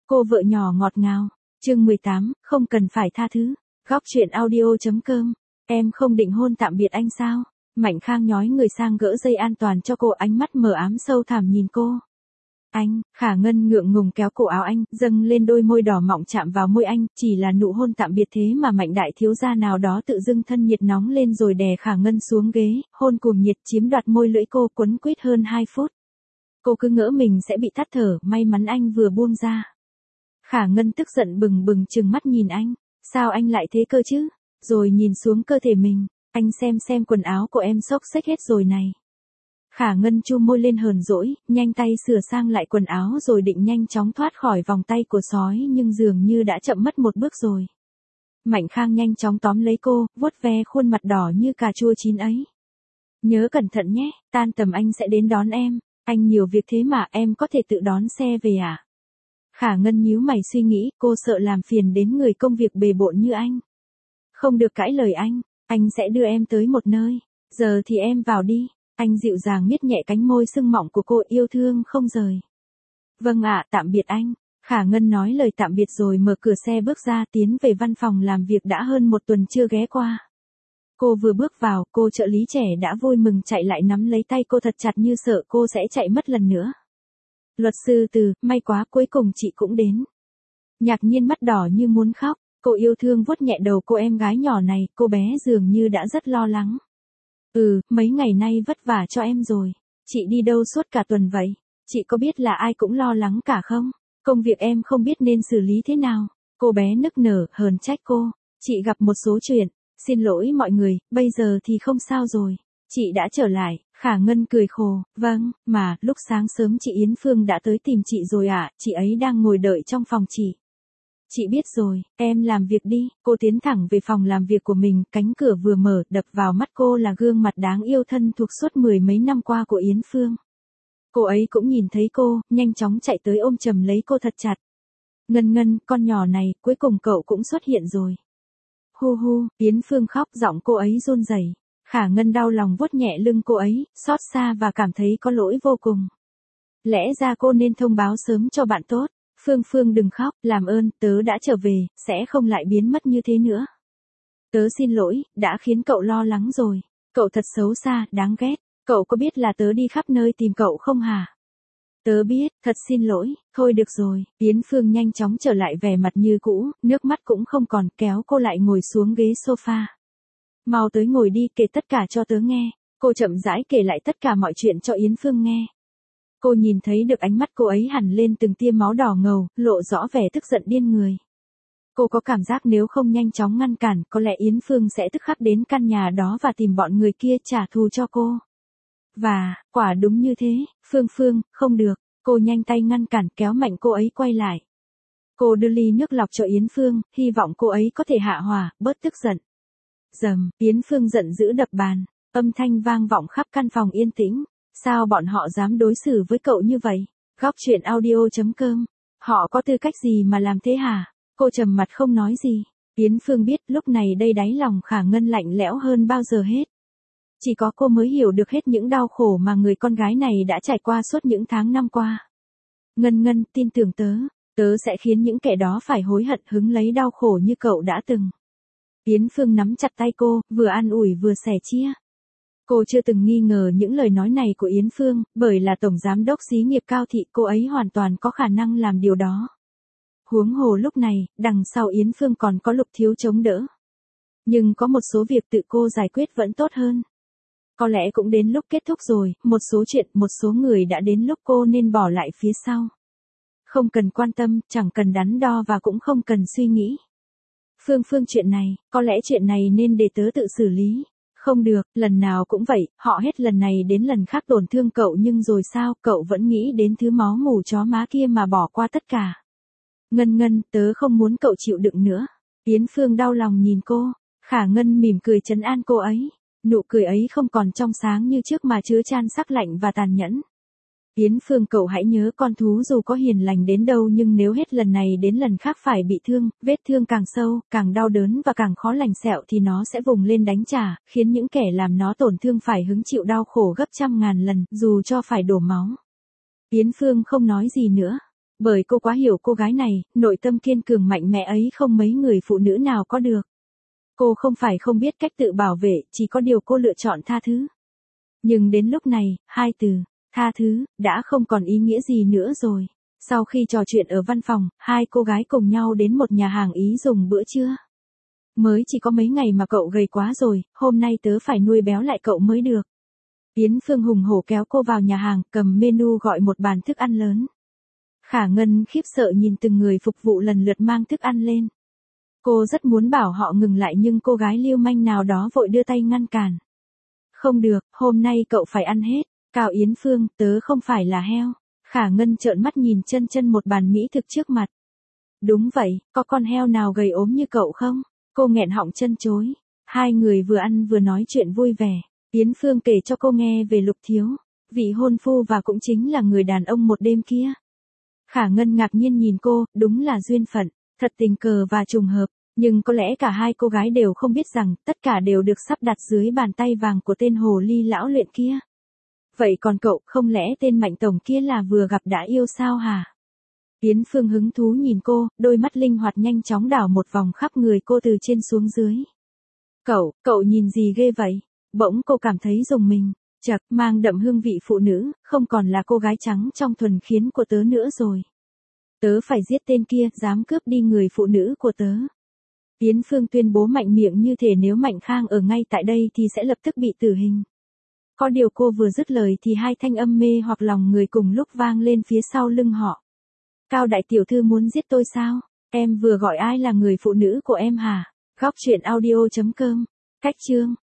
Cô vợ nhỏ ngọt ngào. Chương 18, không cần phải tha thứ. Góc chuyện audio.com. Em không định hôn tạm biệt anh sao? Mạnh Khang nhói người sang gỡ dây an toàn cho cô, ánh mắt mờ ám sâu thẳm nhìn cô. Anh, Khả Ngân ngượng ngùng kéo cổ áo anh, dâng lên đôi môi đỏ mọng chạm vào môi anh, chỉ là nụ hôn tạm biệt thế mà Mạnh đại thiếu gia nào đó tự dưng thân nhiệt nóng lên rồi đè Khả Ngân xuống ghế, hôn cuồng nhiệt chiếm đoạt môi lưỡi cô, quấn quýt hơn 2 phút. Cô cứ ngỡ mình sẽ bị tắt thở, may mắn anh vừa buông ra. Khả Ngân tức giận bừng bừng trừng mắt nhìn anh, sao anh lại thế cơ chứ? Rồi nhìn xuống cơ thể mình, anh xem quần áo của em xốc xếch hết rồi này. Khả Ngân chu môi lên hờn dỗi, nhanh tay sửa sang lại quần áo rồi định nhanh chóng thoát khỏi vòng tay của sói nhưng dường như đã chậm mất một bước rồi. Mạnh Khang nhanh chóng tóm lấy cô, vuốt ve khuôn mặt đỏ như cà chua chín ấy. Nhớ cẩn thận nhé, tan tầm anh sẽ đến đón em, anh nhiều việc thế mà em có thể tự đón xe về à? Khả Ngân nhíu mày suy nghĩ, cô sợ làm phiền đến người công việc bề bộn như anh. Không được cãi lời anh sẽ đưa em tới một nơi, giờ thì em vào đi. Anh dịu dàng miết nhẹ cánh môi sưng mọng của cô, yêu thương không rời. Vâng ạ, tạm biệt anh. Khả Ngân nói lời tạm biệt rồi mở cửa xe bước ra, tiến về văn phòng làm việc đã hơn 1 tuần chưa ghé qua. Cô vừa bước vào, cô trợ lý trẻ đã vui mừng chạy lại nắm lấy tay cô thật chặt như sợ cô sẽ chạy mất lần nữa. Luật sư Từ, may quá cuối cùng chị cũng đến. Ngạc nhiên mắt đỏ như muốn khóc, cô yêu thương vuốt nhẹ đầu cô em gái nhỏ này, cô bé dường như đã rất lo lắng. Mấy ngày nay vất vả cho em rồi. Chị đi đâu suốt cả tuần vậy? Chị có biết là ai cũng lo lắng cả không? Công việc em không biết nên xử lý thế nào. Cô bé nức nở, hờn trách cô. Chị gặp một số chuyện. Xin lỗi mọi người, bây giờ thì không sao rồi. Chị đã trở lại. Khả Ngân cười khổ. Vâng, mà, lúc sáng sớm chị Yến Phương đã tới tìm chị rồi ạ, chị ấy đang ngồi đợi trong phòng chị. Chị biết rồi, em làm việc đi. Cô tiến thẳng về phòng làm việc của mình, cánh cửa vừa mở, đập vào mắt cô là gương mặt đáng yêu thân thuộc suốt 10 mấy năm qua của Yến Phương. Cô ấy cũng nhìn thấy cô, nhanh chóng chạy tới ôm chầm lấy cô thật chặt. Ngân, con nhỏ này, cuối cùng cậu cũng xuất hiện rồi. Hu hu, Yến Phương khóc, giọng cô ấy run rẩy. Khả Ngân đau lòng vuốt nhẹ lưng cô ấy, xót xa và cảm thấy có lỗi vô cùng. Lẽ ra cô nên thông báo sớm cho bạn tốt. Phương đừng khóc, làm ơn, tớ đã trở về, sẽ không lại biến mất như thế nữa. Tớ xin lỗi, đã khiến cậu lo lắng rồi. Cậu thật xấu xa, đáng ghét. Cậu có biết là tớ đi khắp nơi tìm cậu không hả? Tớ biết, thật xin lỗi, thôi được rồi. Yến Phương nhanh chóng trở lại vẻ mặt như cũ, nước mắt cũng không còn, kéo cô lại ngồi xuống ghế sofa. Mau tới ngồi đi, kể tất cả cho tớ nghe. Cô chậm rãi kể lại tất cả mọi chuyện cho Yến Phương nghe. Cô nhìn thấy được ánh mắt cô ấy hằn lên từng tia máu đỏ ngầu, lộ rõ vẻ tức giận điên người. Cô có cảm giác nếu không nhanh chóng ngăn cản, có lẽ Yến Phương sẽ tức khắc đến căn nhà đó và tìm bọn người kia trả thù cho cô. Và, quả đúng như thế, Phương, không được. Cô nhanh tay ngăn cản, kéo mạnh cô ấy quay lại. Cô đưa ly nước lọc cho Yến Phương, hy vọng cô ấy có thể hạ hỏa, bớt tức giận. Rầm, Yến Phương giận dữ đập bàn, âm thanh vang vọng khắp căn phòng yên tĩnh. Sao bọn họ dám đối xử với cậu như vậy? Góc chuyện audio.com. Họ có tư cách gì mà làm thế hả? Cô trầm mặt không nói gì. Yến Phương biết lúc này đây đáy lòng Khả Ngân lạnh lẽo hơn bao giờ hết. Chỉ có cô mới hiểu được hết những đau khổ mà người con gái này đã trải qua suốt những tháng năm qua. Ngân, tin tưởng tớ sẽ khiến những kẻ đó phải hối hận hứng lấy đau khổ như cậu đã từng. Yến Phương nắm chặt tay cô, vừa an ủi vừa sẻ chia. Cô chưa từng nghi ngờ những lời nói này của Yến Phương, bởi là tổng giám đốc xí nghiệp Cao Thị, cô ấy hoàn toàn có khả năng làm điều đó. Huống hồ lúc này, đằng sau Yến Phương còn có Lục Thiếu chống đỡ. Nhưng có một số việc tự cô giải quyết vẫn tốt hơn. Có lẽ cũng đến lúc kết thúc rồi, một số chuyện, một số người đã đến lúc cô nên bỏ lại phía sau. Không cần quan tâm, chẳng cần đắn đo và cũng không cần suy nghĩ. Phương chuyện này, có lẽ chuyện này nên để tớ tự xử lý. Không được, lần nào cũng vậy, họ hết lần này đến lần khác tổn thương cậu nhưng rồi sao, cậu vẫn nghĩ đến thứ máu mủ chó má kia mà bỏ qua tất cả. Ngân, tớ không muốn cậu chịu đựng nữa. Yến Phương đau lòng nhìn cô, Khả Ngân mỉm cười trấn an cô ấy. Nụ cười ấy không còn trong sáng như trước mà chứa chan sắc lạnh và tàn nhẫn. Yến Phương, cậu hãy nhớ con thú dù có hiền lành đến đâu nhưng nếu hết lần này đến lần khác phải bị thương, vết thương càng sâu, càng đau đớn và càng khó lành sẹo thì nó sẽ vùng lên đánh trả, khiến những kẻ làm nó tổn thương phải hứng chịu đau khổ gấp trăm ngàn lần, dù cho phải đổ máu. Yến Phương không nói gì nữa. Bởi cô quá hiểu cô gái này, nội tâm kiên cường mạnh mẽ ấy không mấy người phụ nữ nào có được. Cô không phải không biết cách tự bảo vệ, chỉ có điều cô lựa chọn tha thứ. Nhưng đến lúc này, hai từ, tha thứ, đã không còn ý nghĩa gì nữa rồi. Sau khi trò chuyện ở văn phòng, hai cô gái cùng nhau đến một nhà hàng Ý dùng bữa trưa. Mới chỉ có mấy ngày mà cậu gầy quá rồi, hôm nay tớ phải nuôi béo lại cậu mới được. Yến Phương hùng hổ kéo cô vào nhà hàng, cầm menu gọi một bàn thức ăn lớn. Khả Ngân khiếp sợ nhìn từng người phục vụ lần lượt mang thức ăn lên. Cô rất muốn bảo họ ngừng lại nhưng cô gái lưu manh nào đó vội đưa tay ngăn cản. Không được, hôm nay cậu phải ăn hết. Cao Yến Phương, tớ không phải là heo. Khả Ngân trợn mắt nhìn chân chân một bàn mỹ thực trước mặt. Đúng vậy, có con heo nào gầy ốm như cậu không? Cô nghẹn họng chân chối. Hai người vừa ăn vừa nói chuyện vui vẻ. Yến Phương kể cho cô nghe về Lục Thiếu, vị hôn phu và cũng chính là người đàn ông một đêm kia. Khả Ngân ngạc nhiên nhìn cô, đúng là duyên phận, thật tình cờ và trùng hợp. Nhưng có lẽ cả hai cô gái đều không biết rằng, tất cả đều được sắp đặt dưới bàn tay vàng của tên hồ ly lão luyện kia. Vậy còn cậu, không lẽ tên Mạnh Tổng kia là vừa gặp đã yêu sao hả? Yến Phương hứng thú nhìn cô, đôi mắt linh hoạt nhanh chóng đảo một vòng khắp người cô từ trên xuống dưới. Cậu nhìn gì ghê vậy? Bỗng cô cảm thấy rùng mình, chật, mang đậm hương vị phụ nữ, không còn là cô gái trắng trong thuần khiết của tớ nữa rồi. Tớ phải giết tên kia, dám cướp đi người phụ nữ của tớ. Yến Phương tuyên bố mạnh miệng như thể nếu Mạnh Khang ở ngay tại đây thì sẽ lập tức bị tử hình. Có điều cô vừa dứt lời thì hai thanh âm mê hoặc lòng người cùng lúc vang lên phía sau lưng họ. Cao đại tiểu thư muốn giết tôi sao? Em vừa gọi ai là người phụ nữ của em hả? Góc truyện audio.com. Cách chương